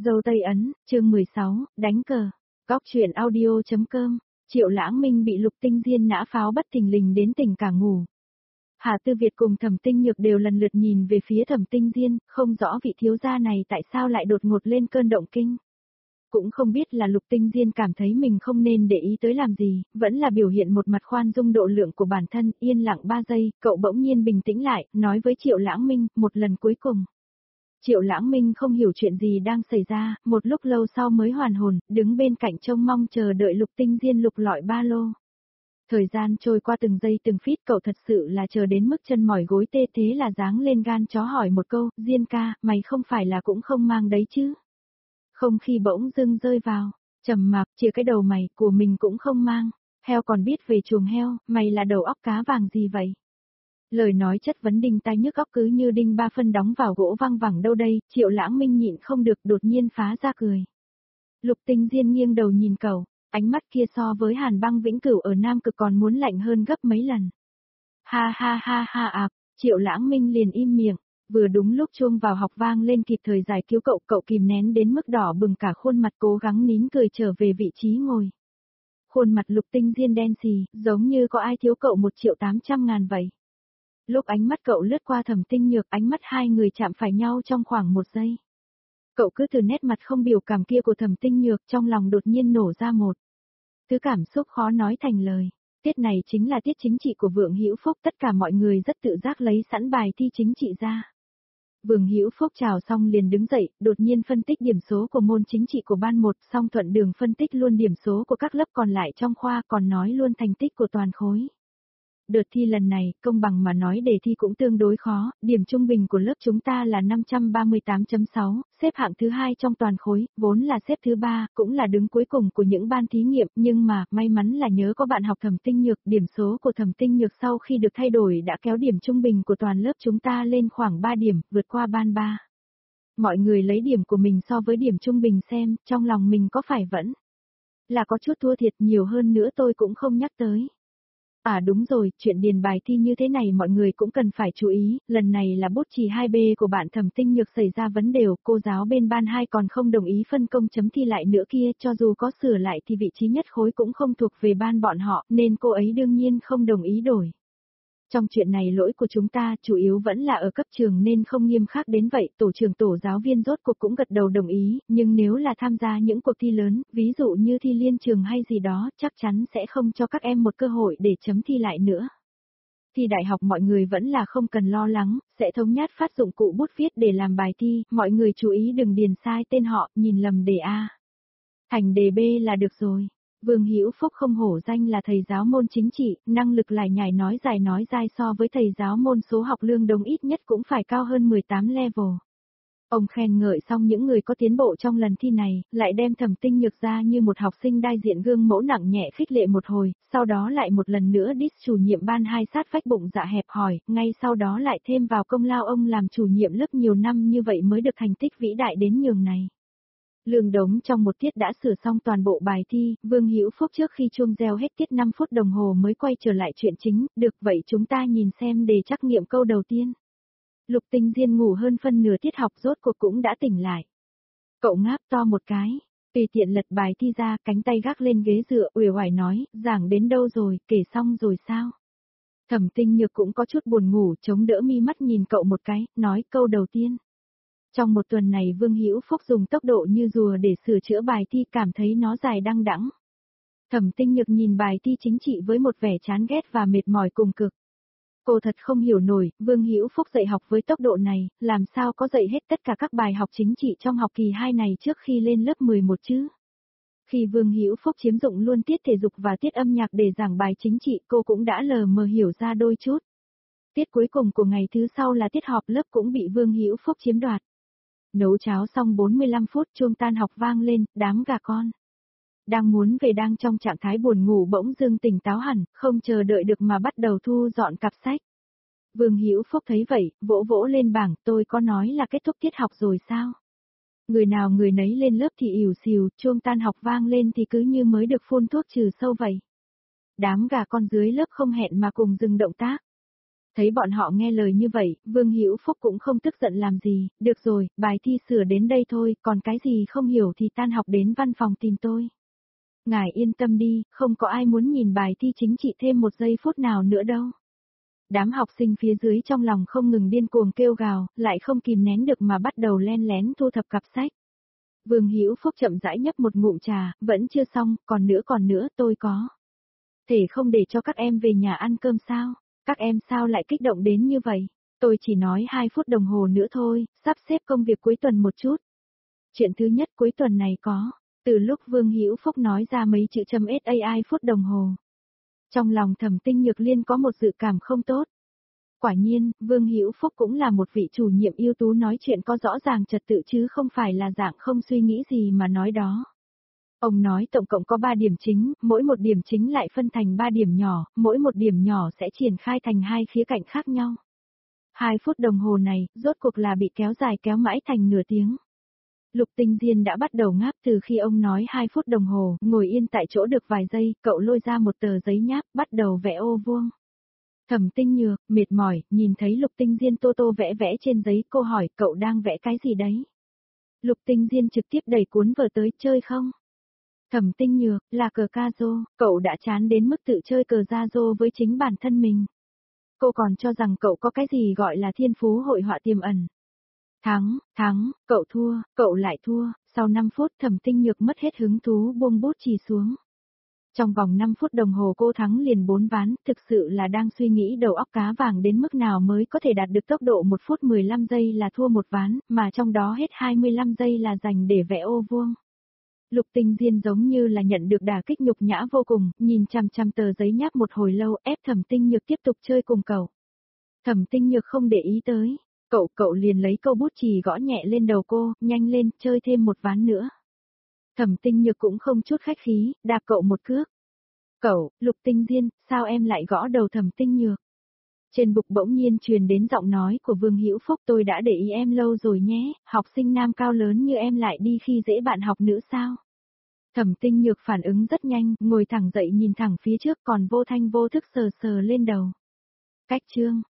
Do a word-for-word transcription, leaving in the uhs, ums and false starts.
Dâu Tây Ấn, chương mười sáu, đánh cờ. Góc truyện audio chấm com. Triệu Lãng Minh bị Lục Tinh Diên nã pháo bất thình lình đến tỉnh cả ngủ. Hà Tư Việt cùng Thẩm Tinh Nhược đều lần lượt nhìn về phía Thẩm Tinh Diên, không rõ vị thiếu gia này tại sao lại đột ngột lên cơn động kinh. Cũng không biết là Lục Tinh Diên cảm thấy mình không nên để ý tới làm gì, vẫn là biểu hiện một mặt khoan dung độ lượng của bản thân, yên lặng ba giây, cậu bỗng nhiên bình tĩnh lại, nói với Triệu Lãng Minh, một lần cuối cùng. Triệu Lãng Minh không hiểu chuyện gì đang xảy ra, một lúc lâu sau mới hoàn hồn, đứng bên cạnh trông mong chờ đợi Lục Tinh Diên lục lọi ba lô. Thời gian trôi qua từng giây từng phút, cậu thật sự là chờ đến mức chân mỏi gối tê, thế là giáng lên gan chó hỏi một câu, Diên ca, mày không phải là cũng không mang đấy chứ? Không khí bỗng dưng rơi vào, trầm mặc, chia cái đầu mày, của mình cũng không mang, heo còn biết về chuồng heo, mày là đầu óc cá vàng gì vậy? Lời nói chất vấn đinh tai nhức óc cứ như đinh ba phân đóng vào gỗ văng vẳng đâu đây, Triệu Lãng Minh nhịn không được đột nhiên phá ra cười. Lục Tinh Diên nghiêng đầu nhìn cậu, ánh mắt kia so với Hàn Băng Vĩnh Cửu ở Nam Cực còn muốn lạnh hơn gấp mấy lần. Ha ha ha ha à, Triệu Lãng Minh liền im miệng, vừa đúng lúc chuông vào học vang lên kịp thời giải cứu cậu, cậu kìm nén đến mức đỏ bừng cả khuôn mặt cố gắng nín cười trở về vị trí ngồi. Khuôn mặt Lục Tinh Diên đen xì, giống như có ai thiếu cậu một triệu tám trăm ngàn vậy. Lúc ánh mắt cậu lướt qua Thẩm Tinh Nhược, ánh mắt hai người chạm phải nhau trong khoảng một giây. Cậu cứ từ nét mặt không biểu cảm kia của Thẩm Tinh Nhược, trong lòng đột nhiên nổ ra một thứ cảm xúc khó nói thành lời. Tiết này chính là tiết chính trị của Vương Hữu Phúc, tất cả mọi người rất tự giác lấy sẵn bài thi chính trị ra. Vương Hữu Phúc chào xong liền đứng dậy, đột nhiên phân tích điểm số của môn chính trị của ban một, xong thuận đường phân tích luôn điểm số của các lớp còn lại trong khoa, còn nói luôn thành tích của toàn khối. Đợt thi lần này, công bằng mà nói đề thi cũng tương đối khó, điểm trung bình của lớp chúng ta là năm trăm ba mươi tám chấm sáu, xếp hạng thứ hai trong toàn khối, vốn là xếp thứ ba, cũng là đứng cuối cùng của những ban thí nghiệm, nhưng mà, may mắn là nhớ có bạn học Thẩm Tinh Nhược, điểm số của Thẩm Tinh Nhược sau khi được thay đổi đã kéo điểm trung bình của toàn lớp chúng ta lên khoảng ba điểm, vượt qua ban ba. Mọi người lấy điểm của mình so với điểm trung bình xem, trong lòng mình có phải vẫn là có chút thua thiệt, nhiều hơn nữa tôi cũng không nhắc tới. À đúng rồi, chuyện điền bài thi như thế này mọi người cũng cần phải chú ý, lần này là bút chì hai B của bạn Thẩm Tinh Nhược xảy ra vấn đề, cô giáo bên ban hai còn không đồng ý phân công chấm thi lại nữa kia, cho dù có sửa lại thì vị trí nhất khối cũng không thuộc về ban bọn họ, nên cô ấy đương nhiên không đồng ý đổi. Trong chuyện này lỗi của chúng ta chủ yếu vẫn là ở cấp trường nên không nghiêm khắc đến vậy, tổ trưởng tổ giáo viên rốt cuộc cũng gật đầu đồng ý, nhưng nếu là tham gia những cuộc thi lớn, ví dụ như thi liên trường hay gì đó, chắc chắn sẽ không cho các em một cơ hội để chấm thi lại nữa. Thi đại học mọi người vẫn là không cần lo lắng, sẽ thống nhất phát dụng cụ bút viết để làm bài thi, mọi người chú ý đừng điền sai tên họ, nhìn lầm đề A. Thành đề B là được rồi. Vương Hữu Phúc không hổ danh là thầy giáo môn chính trị, năng lực lải nhải nói dài nói dai so với thầy giáo môn số học lương đồng ít nhất cũng phải cao hơn mười tám level. Ông khen ngợi xong những người có tiến bộ trong lần thi này, lại đem Thẩm Tinh Nhược ra như một học sinh đại diện gương mẫu nặng nhẹ khích lệ một hồi, sau đó lại một lần nữa diss chủ nhiệm ban hai sát vách bụng dạ hẹp hòi, ngay sau đó lại thêm vào công lao ông làm chủ nhiệm lớp nhiều năm như vậy mới được thành tích vĩ đại đến nhường này. Lương Đống trong một tiết đã sửa xong toàn bộ bài thi, Vương Hữu Phúc trước khi chuông reo hết tiết năm phút đồng hồ mới quay trở lại chuyện chính, được vậy chúng ta nhìn xem đề trắc nghiệm câu đầu tiên. Lục Tinh Diên ngủ hơn phân nửa tiết học rốt cuộc cũng đã tỉnh lại. Cậu ngáp to một cái, tùy tiện lật bài thi ra, cánh tay gác lên ghế dựa, uể oải nói, giảng đến đâu rồi, kể xong rồi sao? Thẩm Tinh Nhược cũng có chút buồn ngủ, chống đỡ mi mắt nhìn cậu một cái, nói câu đầu tiên. Trong một tuần này Vương Hữu Phúc dùng tốc độ như rùa để sửa chữa bài thi, cảm thấy nó dài đăng đẵng. Thẩm Tinh Nhược nhìn bài thi chính trị với một vẻ chán ghét và mệt mỏi cùng cực. Cô thật không hiểu nổi, Vương Hữu Phúc dạy học với tốc độ này, làm sao có dạy hết tất cả các bài học chính trị trong học kỳ hai này trước khi lên lớp mười một chứ? Khi Vương Hữu Phúc chiếm dụng luôn tiết thể dục và tiết âm nhạc để giảng bài chính trị, cô cũng đã lờ mờ hiểu ra đôi chút. Tiết cuối cùng của ngày thứ sau là tiết họp lớp cũng bị Vương Hữu Phúc chiếm đoạt. Nấu cháo xong bốn mươi lăm phút, chuông tan học vang lên, đám gà con đang muốn về đang trong trạng thái buồn ngủ bỗng dưng tỉnh táo hẳn, không chờ đợi được mà bắt đầu thu dọn cặp sách. Vương Hữu Phúc thấy vậy, vỗ vỗ lên bảng, tôi có nói là kết thúc tiết học rồi sao? Người nào người nấy lên lớp thì ỉu xìu, chuông tan học vang lên thì cứ như mới được phun thuốc trừ sâu vậy. Đám gà con dưới lớp không hẹn mà cùng dừng động tác. Thấy bọn họ nghe lời như vậy, Vương Hữu Phúc cũng không tức giận làm gì, được rồi, bài thi sửa đến đây thôi, còn cái gì không hiểu thì tan học đến văn phòng tìm tôi. Ngài yên tâm đi, không có ai muốn nhìn bài thi chính trị thêm một giây phút nào nữa đâu. Đám học sinh phía dưới trong lòng không ngừng điên cuồng kêu gào, lại không kìm nén được mà bắt đầu len lén thu thập cặp sách. Vương Hữu Phúc chậm rãi nhấp một ngụm trà, vẫn chưa xong, còn nữa còn nữa, tôi có. Thể không để cho các em về nhà ăn cơm sao? Các em sao lại kích động đến như vậy? Tôi chỉ nói hai phút đồng hồ nữa thôi, sắp xếp công việc cuối tuần một chút. Chuyện thứ nhất cuối tuần này có, từ lúc Vương Hữu Phúc nói ra mấy chữ chấm sai phút đồng hồ. Trong lòng Thẩm Tinh Nhược Liên có một dự cảm không tốt. Quả nhiên, Vương Hữu Phúc cũng là một vị chủ nhiệm ưu tú nói chuyện có rõ ràng trật tự chứ không phải là dạng không suy nghĩ gì mà nói đó. Ông nói tổng cộng có ba điểm chính, mỗi một điểm chính lại phân thành ba điểm nhỏ, mỗi một điểm nhỏ sẽ triển khai thành hai khía cạnh khác nhau. Hai phút đồng hồ này, rốt cuộc là bị kéo dài kéo mãi thành nửa tiếng. Lục Tinh Diên đã bắt đầu ngáp từ khi ông nói hai phút đồng hồ, ngồi yên tại chỗ được vài giây, cậu lôi ra một tờ giấy nháp, bắt đầu vẽ ô vuông. Thẩm Tinh Nhược, mệt mỏi, nhìn thấy Lục Tinh Diên tô tô vẽ vẽ trên giấy, cô hỏi cậu đang vẽ cái gì đấy? Lục Tinh Diên trực tiếp đẩy cuốn vở tới, chơi không? Thẩm Tinh Nhược, là cờ ca rô, cậu đã chán đến mức tự chơi cờ ra rô với chính bản thân mình. Cô còn cho rằng cậu có cái gì gọi là thiên phú hội họa tiềm ẩn. Thắng, thắng, cậu thua, cậu lại thua, sau năm phút Thẩm Tinh Nhược mất hết hứng thú buông bút chì xuống. Trong vòng năm phút đồng hồ cô thắng liền bốn ván, thực sự là đang suy nghĩ đầu óc cá vàng đến mức nào mới có thể đạt được tốc độ một phút mười lăm giây là thua một ván, mà trong đó hết hai mươi lăm giây là dành để vẽ ô vuông. Lục Tinh Diên giống như là nhận được đả kích nhục nhã vô cùng, nhìn chằm chằm tờ giấy nháp một hồi lâu, ép Thẩm Tinh Nhược tiếp tục chơi cùng cậu. Thẩm Tinh Nhược không để ý tới, cậu cậu liền lấy câu bút chì gõ nhẹ lên đầu cô, nhanh lên, chơi thêm một ván nữa. Thẩm Tinh Nhược cũng không chút khách khí, đạp cậu một cước. Cậu, Lục Tinh Diên, sao em lại gõ đầu Thẩm Tinh Nhược? Trên bục bỗng nhiên truyền đến giọng nói của Vương Hữu Phúc, tôi đã để ý em lâu rồi nhé, học sinh nam cao lớn như em lại đi khi dễ bạn học nữ sao? Thẩm Tinh Nhược phản ứng rất nhanh, ngồi thẳng dậy nhìn thẳng phía trước còn vô thanh vô thức sờ sờ lên đầu. Cách chương